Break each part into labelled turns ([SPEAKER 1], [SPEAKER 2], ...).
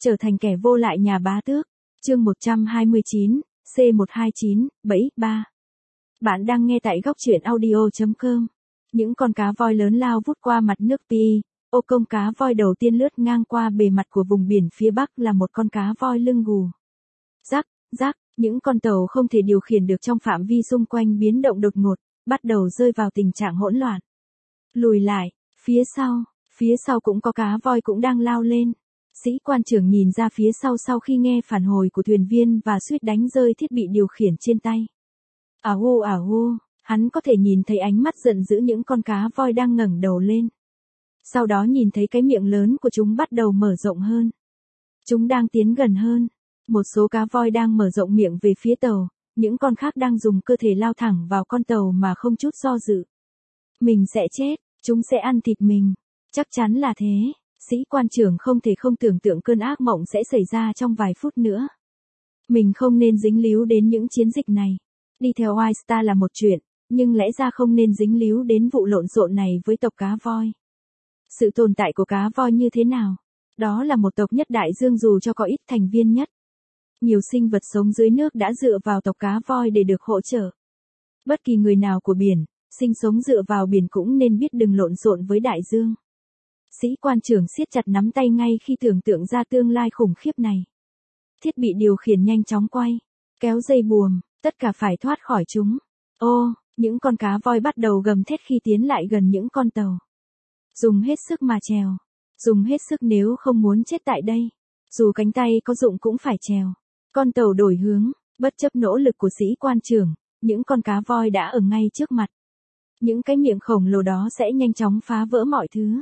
[SPEAKER 1] Trở thành kẻ vô lại nhà bá tước. Chương 129, C129, bẫy 3. Bạn đang nghe tại góc truyện audio.com. Những con cá voi lớn lao vút qua mặt nước Pi. Ô công cá voi đầu tiên lướt ngang qua bề mặt của vùng biển phía bắc là một con cá voi lưng gù. Rắc, rắc, những con tàu không thể điều khiển được trong phạm vi xung quanh biến động đột ngột, bắt đầu rơi vào tình trạng hỗn loạn. Lùi lại, phía sau cũng có cá voi cũng đang lao lên. Sĩ quan trưởng nhìn ra phía sau khi nghe phản hồi của thuyền viên và suýt đánh rơi thiết bị điều khiển trên tay. Ảo, hắn có thể nhìn thấy ánh mắt giận dữ những con cá voi đang ngẩng đầu lên. Sau đó nhìn thấy cái miệng lớn của chúng bắt đầu mở rộng hơn. Chúng đang tiến gần hơn. Một số cá voi đang mở rộng miệng về phía tàu, những con khác đang dùng cơ thể lao thẳng vào con tàu mà không chút do dự. Mình sẽ chết, chúng sẽ ăn thịt mình. Chắc chắn là thế. Sĩ quan trưởng không thể không tưởng tượng cơn ác mộng sẽ xảy ra trong vài phút nữa. Mình không nên dính líu đến những chiến dịch này. Đi theo White Star là một chuyện, nhưng lẽ ra không nên dính líu đến vụ lộn xộn này với tộc cá voi. Sự tồn tại của cá voi như thế nào? Đó là một tộc nhất đại dương dù cho có ít thành viên nhất. Nhiều sinh vật sống dưới nước đã dựa vào tộc cá voi để được hỗ trợ. Bất kỳ người nào của biển, sinh sống dựa vào biển cũng nên biết đừng lộn xộn với đại dương. Sĩ quan trưởng siết chặt nắm tay ngay khi tưởng tượng ra tương lai khủng khiếp này. Thiết bị điều khiển nhanh chóng quay, kéo dây buồm, tất cả phải thoát khỏi chúng. Những con cá voi bắt đầu gầm thét khi tiến lại gần những con tàu. Dùng hết sức mà trèo, dùng hết sức nếu không muốn chết tại đây. Dù cánh tay có dụng cũng phải trèo. Con tàu đổi hướng, bất chấp nỗ lực của sĩ quan trưởng, những con cá voi đã ở ngay trước mặt. Những cái miệng khổng lồ đó sẽ nhanh chóng phá vỡ mọi thứ.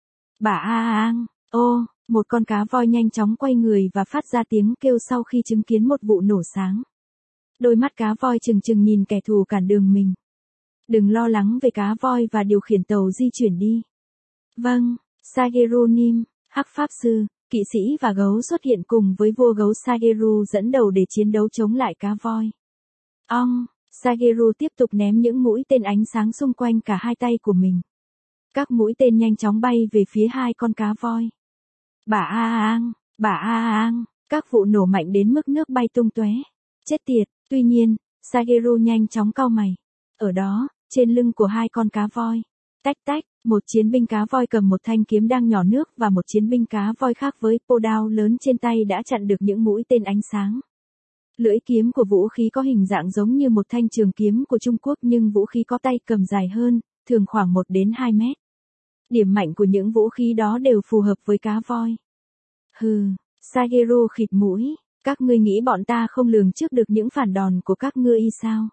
[SPEAKER 1] Một con cá voi nhanh chóng quay người và phát ra tiếng kêu sau khi chứng kiến một vụ nổ sáng. Đôi mắt cá voi trừng nhìn kẻ thù cản đường mình. Đừng lo lắng về cá voi và điều khiển tàu di chuyển đi. Vâng, Sageru-nim, Hắc Pháp Sư, kỵ sĩ và gấu xuất hiện cùng với vua gấu Sageru dẫn đầu để chiến đấu chống lại cá voi. Sageru tiếp tục ném những mũi tên ánh sáng xung quanh cả hai tay của mình. Các mũi tên nhanh chóng bay về phía hai con cá voi. Các vụ nổ mạnh đến mức nước bay tung tóe. Chết tiệt, tuy nhiên, Sageru nhanh chóng cau mày. Ở đó, trên lưng của hai con cá voi. Tách, một chiến binh cá voi cầm một thanh kiếm đang nhỏ nước và một chiến binh cá voi khác với pô đao lớn trên tay đã chặn được những mũi tên ánh sáng. Lưỡi kiếm của vũ khí có hình dạng giống như một thanh trường kiếm của Trung Quốc nhưng vũ khí có tay cầm dài hơn, thường khoảng 1 đến 2 mét. Điểm mạnh của những vũ khí đó đều phù hợp với cá voi. Sageru khịt mũi, các ngươi nghĩ bọn ta không lường trước được những phản đòn của các ngươi sao?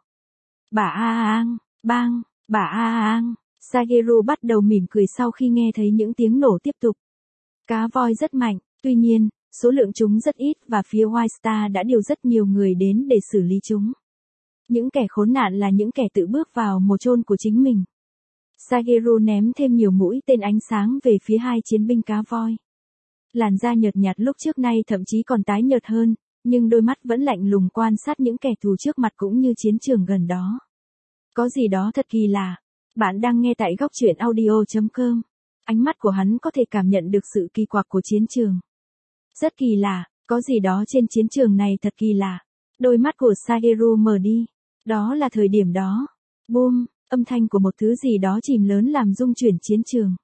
[SPEAKER 1] Sageru bắt đầu mỉm cười sau khi nghe thấy những tiếng nổ tiếp tục. Cá voi rất mạnh, tuy nhiên, số lượng chúng rất ít và phía White Star đã điều rất nhiều người đến để xử lý chúng. Những kẻ khốn nạn là những kẻ tự bước vào mồ chôn của chính mình. Sageru ném thêm nhiều mũi tên ánh sáng về phía hai chiến binh cá voi. Làn da nhợt nhạt lúc trước nay thậm chí còn tái nhợt hơn, nhưng đôi mắt vẫn lạnh lùng quan sát những kẻ thù trước mặt cũng như chiến trường gần đó. Có gì đó thật kỳ lạ. Bạn đang nghe tại góc truyện audio.com. Ánh mắt của hắn có thể cảm nhận được sự kỳ quặc của chiến trường. Rất kỳ lạ, có gì đó trên chiến trường này thật kỳ lạ. Đôi mắt của Sageru mở đi. Đó là thời điểm đó. Boom, âm thanh của một thứ gì đó chìm lớn làm rung chuyển chiến trường.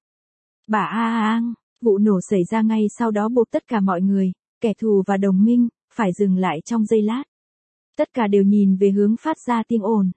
[SPEAKER 1] Vụ nổ xảy ra ngay sau đó buộc tất cả mọi người, kẻ thù và đồng minh, phải dừng lại trong giây lát. Tất cả đều nhìn về hướng phát ra tiếng ồn.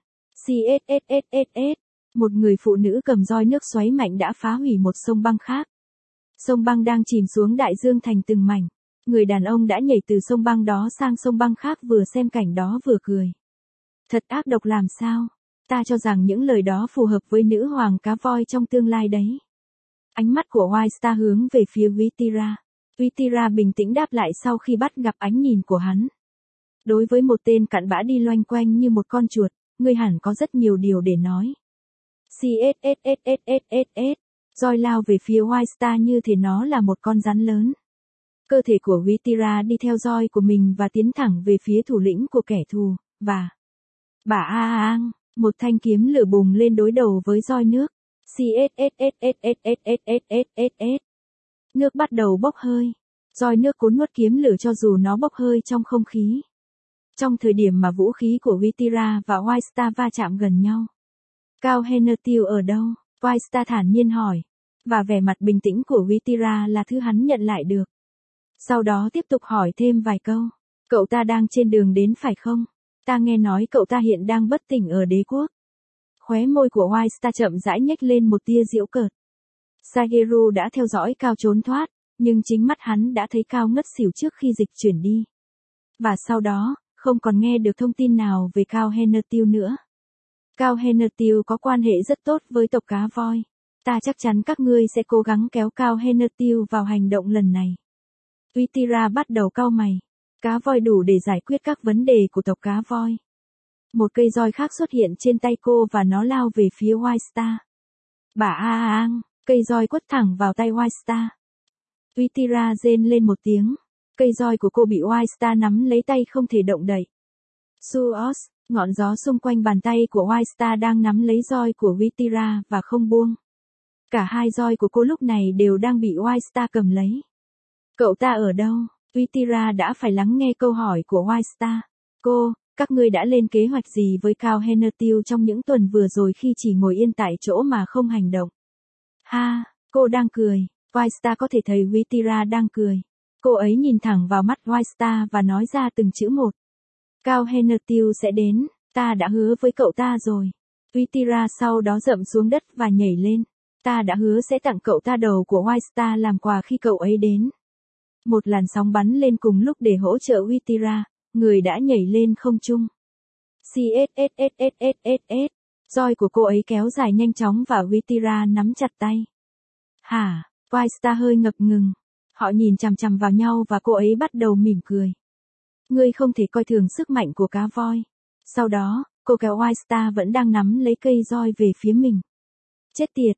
[SPEAKER 1] Một người phụ nữ cầm roi nước xoáy mạnh đã phá hủy một sông băng khác. Sông băng đang chìm xuống đại dương thành từng mảnh. Người đàn ông đã nhảy từ sông băng đó sang sông băng khác vừa xem cảnh đó vừa cười. Thật ác độc làm sao? Ta cho rằng những lời đó phù hợp với nữ hoàng cá voi trong tương lai đấy. Ánh mắt của White Star hướng về phía Vistira. Vistira bình tĩnh đáp lại sau khi bắt gặp ánh nhìn của hắn. Đối với một tên cặn bã đi loanh quanh như một con chuột, ngươi hẳn có rất nhiều điều để nói. Roi lao về phía White Star như thể nó là một con rắn lớn. Cơ thể của Vistira đi theo roi của mình và tiến thẳng về phía thủ lĩnh của kẻ thù, và một thanh kiếm lửa bùng lên đối đầu với roi nước. Nước bắt đầu bốc hơi. Roi nước cuốn nuốt kiếm lửa cho dù nó bốc hơi trong không khí. Trong thời điểm mà vũ khí của Vystira và White Star va chạm gần nhau. Cao Hennertil ở đâu? White Star thản nhiên hỏi. Và vẻ mặt bình tĩnh của Vystira là thứ hắn nhận lại được. Sau đó tiếp tục hỏi thêm vài câu. Cậu ta đang trên đường đến phải không? Ta nghe nói cậu ta hiện đang bất tỉnh ở đế quốc. Khóe môi của White Star chậm rãi nhếch lên một tia giễu cợt. Sageru đã theo dõi Cao trốn thoát, nhưng chính mắt hắn đã thấy Cao ngất xỉu trước khi dịch chuyển đi. Và sau đó, không còn nghe được thông tin nào về Cao Hennertil nữa. Cao Hennertil có quan hệ rất tốt với tộc cá voi. Ta chắc chắn các ngươi sẽ cố gắng kéo Cao Hennertil vào hành động lần này. Vystira bắt đầu cau mày. Cá voi đủ để giải quyết các vấn đề của tộc cá voi. Một cây roi khác xuất hiện trên tay cô và nó lao về phía White Star. Bà Aang, cây roi quất thẳng vào tay White Star. Vystira rên lên một tiếng. Cây roi của cô bị White Star nắm lấy tay không thể động đậy. Suos, ngọn gió xung quanh bàn tay của White Star đang nắm lấy roi của Vystira và không buông. Cả hai roi của cô lúc này đều đang bị White Star cầm lấy. Cậu ta ở đâu? Vystira đã phải lắng nghe câu hỏi của White Star. Các ngươi đã lên kế hoạch gì với Cao Hennertil trong những tuần vừa rồi khi chỉ ngồi yên tại chỗ mà không hành động? Ha, cô đang cười. White Star có thể thấy Vystira đang cười. Cô ấy nhìn thẳng vào mắt White Star và nói ra từng chữ một. Cao Hennertil sẽ đến, ta đã hứa với cậu ta rồi. Vystira sau đó dậm xuống đất và nhảy lên. Ta đã hứa sẽ tặng cậu ta đầu của White Star làm quà khi cậu ấy đến. Một làn sóng bắn lên cùng lúc để hỗ trợ Vystira, người đã nhảy lên không trung. CSSSSSSS. Roi của cô ấy kéo dài nhanh chóng và Vystira nắm chặt tay. Hả? White Star hơi ngập ngừng. Họ nhìn chằm chằm vào nhau và cô ấy bắt đầu mỉm cười. Ngươi không thể coi thường sức mạnh của cá voi. Sau đó, cô kéo White Star vẫn đang nắm lấy cây roi về phía mình. Chết tiệt,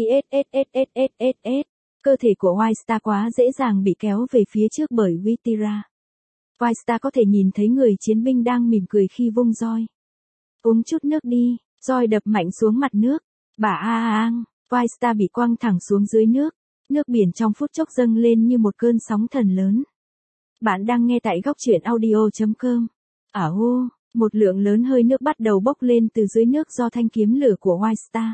[SPEAKER 1] CSSSSSS. Cơ thể của White Star quá dễ dàng bị kéo về phía trước bởi Vystira. White Star có thể nhìn thấy người chiến binh đang mỉm cười khi vung roi. Uống chút nước đi, roi đập mạnh xuống mặt nước. Bà Aang, White Star bị quăng thẳng xuống dưới nước. Nước biển trong phút chốc dâng lên như một cơn sóng thần lớn. Bạn đang nghe tại góc truyện audio.com. Một lượng lớn hơi nước bắt đầu bốc lên từ dưới nước do thanh kiếm lửa của White Star.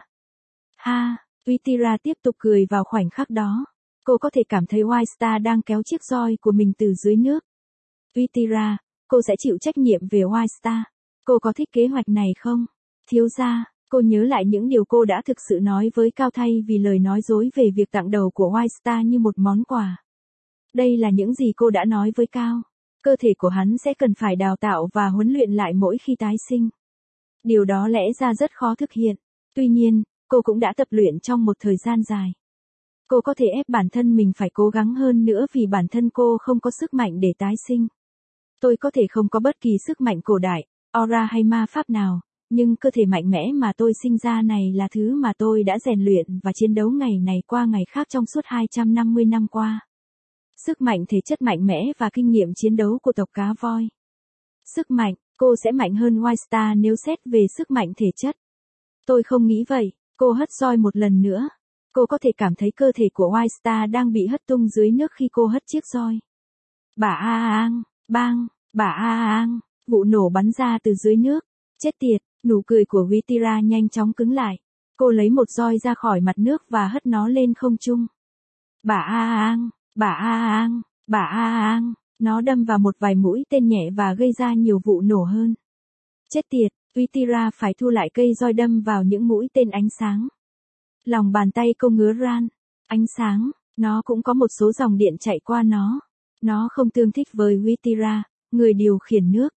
[SPEAKER 1] Ha, Vystira tiếp tục cười vào khoảnh khắc đó. Cô có thể cảm thấy White Star đang kéo chiếc roi của mình từ dưới nước. Vystira, cô sẽ chịu trách nhiệm về White Star. Cô có thích kế hoạch này không? Thiếu gia, cô nhớ lại những điều cô đã thực sự nói với Cao thay vì lời nói dối về việc tặng đầu của White Star như một món quà. Đây là những gì cô đã nói với Cao. Cơ thể của hắn sẽ cần phải đào tạo và huấn luyện lại mỗi khi tái sinh. Điều đó lẽ ra rất khó thực hiện. Tuy nhiên, cô cũng đã tập luyện trong một thời gian dài. Cô có thể ép bản thân mình phải cố gắng hơn nữa vì bản thân cô không có sức mạnh để tái sinh. Tôi có thể không có bất kỳ sức mạnh cổ đại, aura hay ma pháp nào, nhưng cơ thể mạnh mẽ mà tôi sinh ra này là thứ mà tôi đã rèn luyện và chiến đấu ngày này qua ngày khác trong suốt 250 năm qua. Sức mạnh thể chất mạnh mẽ và kinh nghiệm chiến đấu của tộc cá voi. Sức mạnh, cô sẽ mạnh hơn White Star nếu xét về sức mạnh thể chất. Tôi không nghĩ vậy, cô hất roi một lần nữa. Cô có thể cảm thấy cơ thể của White Star đang bị hất tung dưới nước khi cô hất chiếc roi. Bà Aang, bang, bà Aang, vụ nổ bắn ra từ dưới nước. Chết tiệt, nụ cười của Vystira nhanh chóng cứng lại. Cô lấy một roi ra khỏi mặt nước và hất nó lên không trung. Bà Aang, bà Aang, bà Aang, nó đâm vào một vài mũi tên nhẹ và gây ra nhiều vụ nổ hơn. Chết tiệt, Vystira phải thu lại cây roi đâm vào những mũi tên ánh sáng. Lòng bàn tay cô ngứa ran. Ánh sáng, nó cũng có một số dòng điện chạy qua nó. Nó không tương thích với Vystira, người điều khiển nước.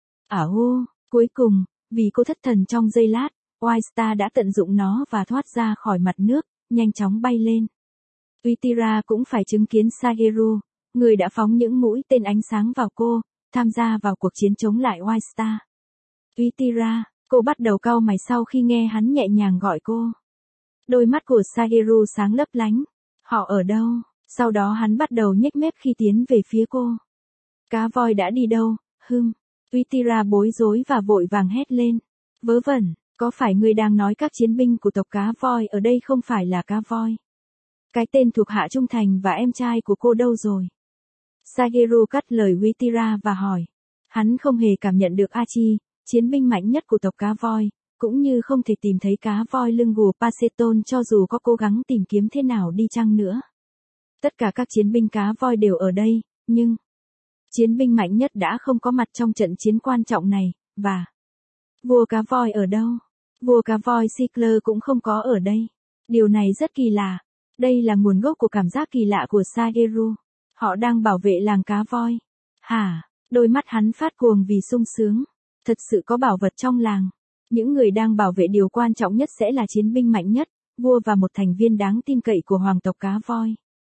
[SPEAKER 1] Cuối cùng, vì cô thất thần trong giây lát, White Star đã tận dụng nó và thoát ra khỏi mặt nước, nhanh chóng bay lên. Vystira cũng phải chứng kiến Sageru, người đã phóng những mũi tên ánh sáng vào cô, tham gia vào cuộc chiến chống lại White Star. Vystira, cô bắt đầu cau mày sau khi nghe hắn nhẹ nhàng gọi cô. Đôi mắt của Sageru sáng lấp lánh. Họ ở đâu? Sau đó hắn bắt đầu nhếch mép khi tiến về phía cô. Cá voi đã đi đâu? Vystira bối rối và vội vàng hét lên. Vớ vẩn, có phải ngươi đang nói các chiến binh của tộc cá voi ở đây không phải là cá voi? Cái tên thuộc hạ trung thành và em trai của cô đâu rồi? Sageru cắt lời Witira và hỏi. Hắn không hề cảm nhận được Achi, chiến binh mạnh nhất của tộc cá voi, cũng như không thể tìm thấy cá voi lưng gù Paseton cho dù có cố gắng tìm kiếm thế nào đi chăng nữa. Tất cả các chiến binh cá voi đều ở đây, nhưng chiến binh mạnh nhất đã không có mặt trong trận chiến quan trọng này, và vua cá voi ở đâu? Vua cá voi Sickler cũng không có ở đây. Điều này rất kỳ lạ. Đây là nguồn gốc của cảm giác kỳ lạ của Sageru. Họ đang bảo vệ làng cá voi. Hả? Đôi mắt hắn phát cuồng vì sung sướng. Thật sự có bảo vật trong làng. Những người đang bảo vệ điều quan trọng nhất sẽ là chiến binh mạnh nhất, vua và một thành viên đáng tin cậy của hoàng tộc cá voi.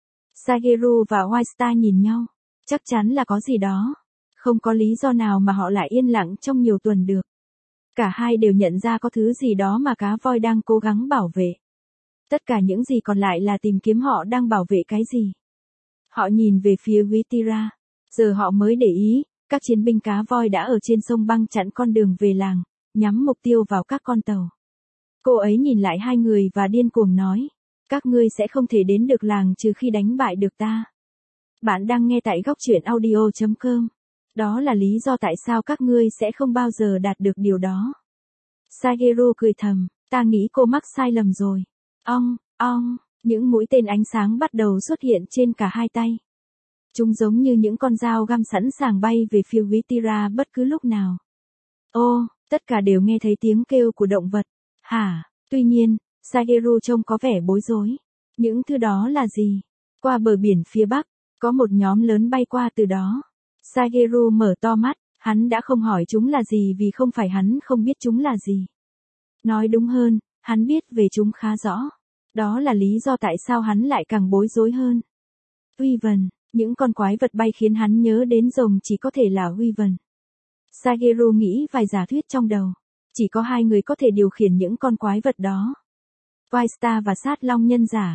[SPEAKER 1] Sageru và Whitestar nhìn nhau. Chắc chắn là có gì đó. Không có lý do nào mà họ lại yên lặng trong nhiều tuần được. Cả hai đều nhận ra có thứ gì đó mà cá voi đang cố gắng bảo vệ. Tất cả những gì còn lại là tìm kiếm họ đang bảo vệ cái gì. Họ nhìn về phía Witira. Giờ họ mới để ý, các chiến binh cá voi đã ở trên sông băng chặn con đường về làng, nhắm mục tiêu vào các con tàu. Cô ấy nhìn lại hai người và điên cuồng nói. Các ngươi sẽ không thể đến được làng trừ khi đánh bại được ta. Bạn đang nghe tại góc truyện audio.com. Đó là lý do tại sao các ngươi sẽ không bao giờ đạt được điều đó. Sageru cười thầm, ta nghĩ cô mắc sai lầm rồi. Ong, những mũi tên ánh sáng bắt đầu xuất hiện trên cả hai tay. Chúng giống như những con dao găm sẵn sàng bay về phía Witira bất cứ lúc nào. Ô, tất cả đều nghe thấy tiếng kêu của động vật. Hả? Tuy nhiên, Sageru trông có vẻ bối rối. Những thứ đó là gì? Qua bờ biển phía bắc, có một nhóm lớn bay qua từ đó. Sageru mở to mắt, hắn đã không hỏi chúng là gì vì không phải hắn không biết chúng là gì. Nói đúng hơn, hắn biết về chúng khá rõ. Đó là lý do tại sao hắn lại càng bối rối hơn. Wyvern, những con quái vật bay khiến hắn nhớ đến rồng chỉ có thể là Wyvern. Sageru nghĩ vài giả thuyết trong đầu. Chỉ có hai người có thể điều khiển những con quái vật đó. Whitestar và sát long nhân giả,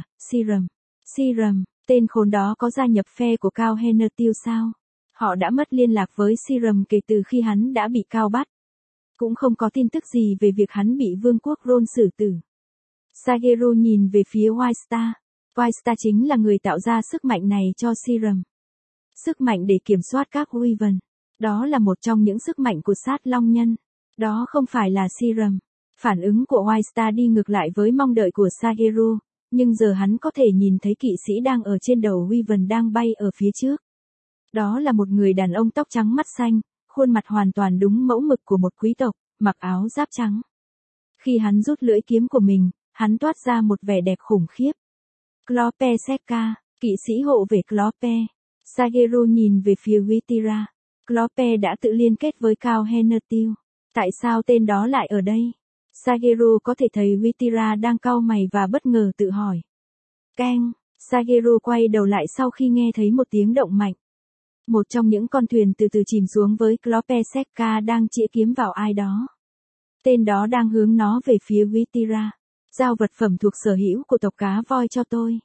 [SPEAKER 1] Siram, tên khốn đó có gia nhập phe của Cao Hennertil sao? Họ đã mất liên lạc với Siram kể từ khi hắn đã bị Cao bắt. Cũng không có tin tức gì về việc hắn bị vương quốc Ron xử tử. Sageru nhìn về phía Whitestar. Whitestar chính là người tạo ra sức mạnh này cho Siram. Sức mạnh để kiểm soát các Wyvern. Đó là một trong những sức mạnh của sát long nhân. Đó không phải là Siram. Phản ứng của Whitestar đi ngược lại với mong đợi của Sageru, nhưng giờ hắn có thể nhìn thấy kỵ sĩ đang ở trên đầu Wyvern đang bay ở phía trước. Đó là một người đàn ông tóc trắng mắt xanh, khuôn mặt hoàn toàn đúng mẫu mực của một quý tộc, mặc áo giáp trắng. Khi hắn rút lưỡi kiếm của mình, hắn toát ra một vẻ đẹp khủng khiếp. Clope Sekka, kỵ sĩ hộ vệ Clope. Sageru nhìn về phía Witira. Clope đã tự liên kết với Cao Hennertil. Tại sao tên đó lại ở đây? Sageru có thể thấy Witira đang cau mày và bất ngờ tự hỏi. Keng, Sageru quay đầu lại sau khi nghe thấy một tiếng động mạnh. Một trong những con thuyền từ từ chìm xuống với Clope Sekka đang chĩa kiếm vào ai đó. Tên đó đang hướng nó về phía Witira. Giao vật phẩm thuộc sở hữu của tộc cá voi cho tôi.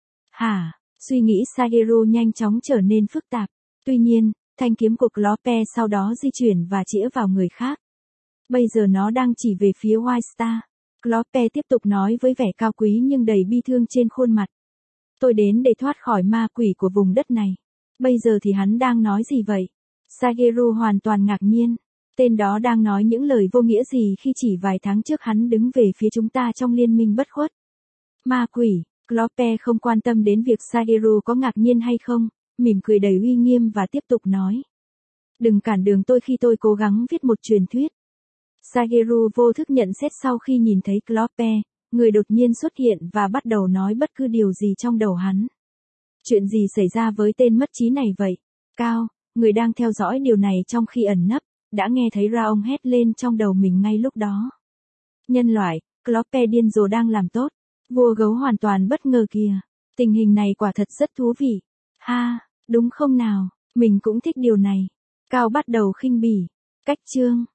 [SPEAKER 1] Hả? Suy nghĩ Sageru nhanh chóng trở nên phức tạp. Tuy nhiên, thanh kiếm của Clope sau đó di chuyển và chĩa vào người khác. Bây giờ nó đang chỉ về phía Whitestar. Clope tiếp tục nói với vẻ cao quý nhưng đầy bi thương trên khuôn mặt. Tôi đến để thoát khỏi ma quỷ của vùng đất này. Bây giờ thì hắn đang nói gì vậy? Sageru hoàn toàn ngạc nhiên. Tên đó đang nói những lời vô nghĩa gì khi chỉ vài tháng trước hắn đứng về phía chúng ta trong liên minh bất khuất. Ma quỷ, Clope không quan tâm đến việc Sageru có ngạc nhiên hay không, mỉm cười đầy uy nghiêm và tiếp tục nói. Đừng cản đường tôi khi tôi cố gắng viết một truyền thuyết. Sageru vô thức nhận xét sau khi nhìn thấy Clope, người đột nhiên xuất hiện và bắt đầu nói bất cứ điều gì trong đầu hắn. Chuyện gì xảy ra với tên mất trí này vậy? Cao, người đang theo dõi điều này trong khi ẩn nấp, đã nghe thấy ra ông hét lên trong đầu mình ngay lúc đó. Nhân loại, Clope điên rồ đang làm tốt. Vua gấu hoàn toàn bất ngờ kìa. Tình hình này quả thật rất thú vị. Ha, đúng không nào? Mình cũng thích điều này. Cao bắt đầu khinh bỉ. Cách chương.